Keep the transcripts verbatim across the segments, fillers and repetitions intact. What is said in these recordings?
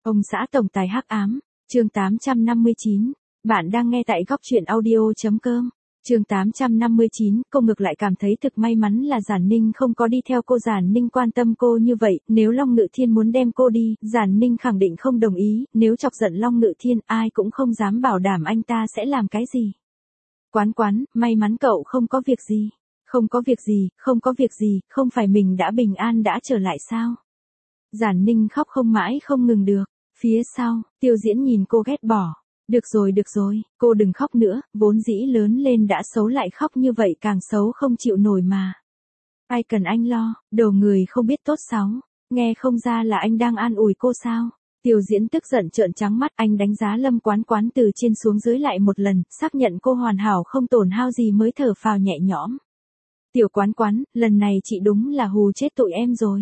Ông xã tổng tài hắc ám, chương tám trăm năm mươi chín. Bạn đang nghe tại góc truyện audio.com. Chương tám trăm năm mươi chín, cô ngược lại cảm thấy thực may mắn là Giản Ninh không có đi theo cô. Giản Ninh quan tâm cô như vậy, nếu Long Ngự Thiên muốn đem cô đi, Giản Ninh khẳng định không đồng ý, nếu chọc giận Long Ngự Thiên, ai cũng không dám bảo đảm anh ta sẽ làm cái gì. Quán quán, may mắn cậu không có việc gì. Không có việc gì, không có việc gì, không phải mình đã bình an đã trở lại sao? Giản Ninh khóc không mãi không ngừng được. Phía sau, Tiêu Diễn nhìn cô ghét bỏ. Được rồi được rồi, cô đừng khóc nữa, vốn dĩ lớn lên đã xấu lại khóc như vậy càng xấu không chịu nổi mà. Ai cần anh lo, đồ người không biết tốt xấu, nghe không ra là anh đang an ủi cô sao? Tiêu Diễn tức giận trợn trắng mắt, anh đánh giá Lâm Quán Quán từ trên xuống dưới lại một lần, xác nhận cô hoàn hảo không tổn hao gì mới thở phào nhẹ nhõm. Tiểu Quán Quán, lần này chị đúng là hù chết tụi em rồi.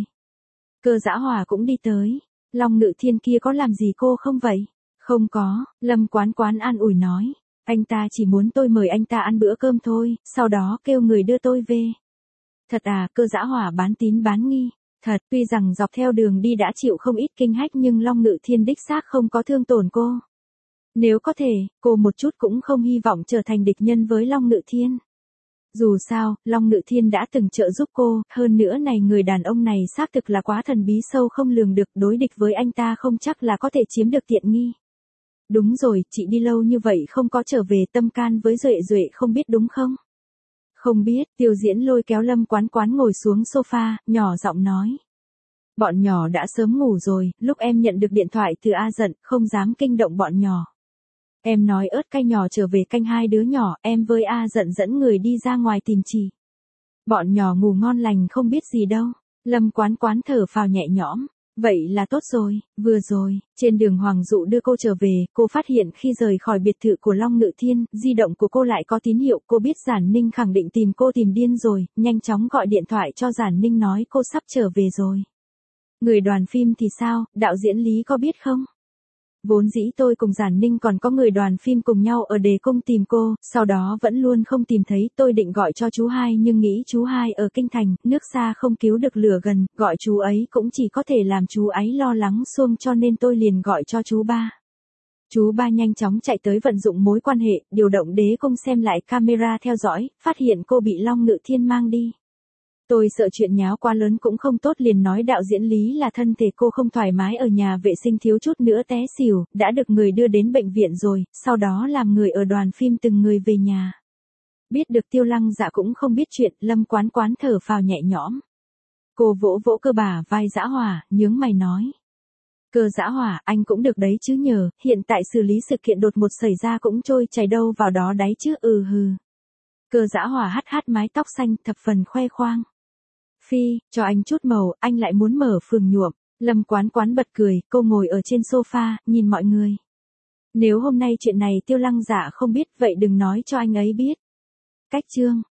Cơ Dã Hòa cũng đi tới. Long Ngự Thiên kia có làm gì cô không vậy? Không có, Lâm Quán Quán an ủi nói. Anh ta chỉ muốn tôi mời anh ta ăn bữa cơm thôi, sau đó kêu người đưa tôi về. Thật à? Cơ Dã Hòa bán tín bán nghi. Thật, tuy rằng dọc theo đường đi đã chịu không ít kinh hách nhưng Long Ngự Thiên đích xác không có thương tổn cô. Nếu có thể, cô một chút cũng không hy vọng trở thành địch nhân với Long Ngự Thiên. Dù sao, Long Ngự Thiên đã từng trợ giúp cô, hơn nữa này người đàn ông này xác thực là quá thần bí sâu không lường được, đối địch với anh ta không chắc là có thể chiếm được tiện nghi. Đúng rồi, chị đi lâu như vậy không có trở về, Tâm Can với Duệ Duệ không biết đúng không? Không biết, Tiêu Diễn lôi kéo Lâm Quán Quán ngồi xuống sofa, nhỏ giọng nói. Bọn nhỏ đã sớm ngủ rồi, lúc em nhận được điện thoại từ A Dận, không dám kinh động bọn nhỏ. Em nói ớt cay nhỏ trở về canh hai đứa nhỏ, em với A Dận dẫn người đi ra ngoài tìm chị. Bọn nhỏ ngủ ngon lành không biết gì đâu. Lâm Quán Quán thở phào nhẹ nhõm. Vậy là tốt rồi, vừa rồi, trên đường Hoàng Dụ đưa cô trở về, cô phát hiện khi rời khỏi biệt thự của Long Ngự Thiên, di động của cô lại có tín hiệu, cô biết Giản Ninh khẳng định tìm cô tìm điên rồi, nhanh chóng gọi điện thoại cho Giản Ninh nói cô sắp trở về rồi. Người đoàn phim thì sao, đạo diễn Lý có biết không? Vốn dĩ tôi cùng Giản Ninh còn có người đoàn phim cùng nhau ở Đề Cung tìm cô, sau đó vẫn luôn không tìm thấy, tôi định gọi cho chú hai nhưng nghĩ chú hai ở Kinh Thành, nước xa không cứu được lửa gần, gọi chú ấy cũng chỉ có thể làm chú ấy lo lắng xuông cho nên tôi liền gọi cho chú ba. Chú ba nhanh chóng chạy tới vận dụng mối quan hệ, điều động Đế Cung xem lại camera theo dõi, phát hiện cô bị Long Ngự Thiên mang đi. Tôi sợ chuyện nháo quá lớn cũng không tốt liền nói đạo diễn Lý là thân thể cô không thoải mái ở nhà vệ sinh thiếu chút nữa té xỉu, đã được người đưa đến bệnh viện rồi, sau đó làm người ở đoàn phim từng người về nhà. Biết được Tiêu Lăng Dạ cũng không biết chuyện, Lâm Quán Quán thở phào nhẹ nhõm. Cô vỗ vỗ cơ bả vai Dã Hòa, nhướng mày nói. Cơ Dã Hòa, anh cũng được đấy chứ nhờ, hiện tại xử lý sự kiện đột ngột xảy ra cũng trôi chảy đâu vào đó đấy chứ, ừ hừ. Cơ Dã Hòa hắt hắt mái tóc xanh thập phần khoe khoang. Phi, cho anh chút màu, anh lại muốn mở phường nhuộm. Lâm Quán Quán bật cười, cô ngồi ở trên sofa, nhìn mọi người. Nếu hôm nay chuyện này Tiêu Lăng Dạ không biết, vậy đừng nói cho anh ấy biết. Cách chương.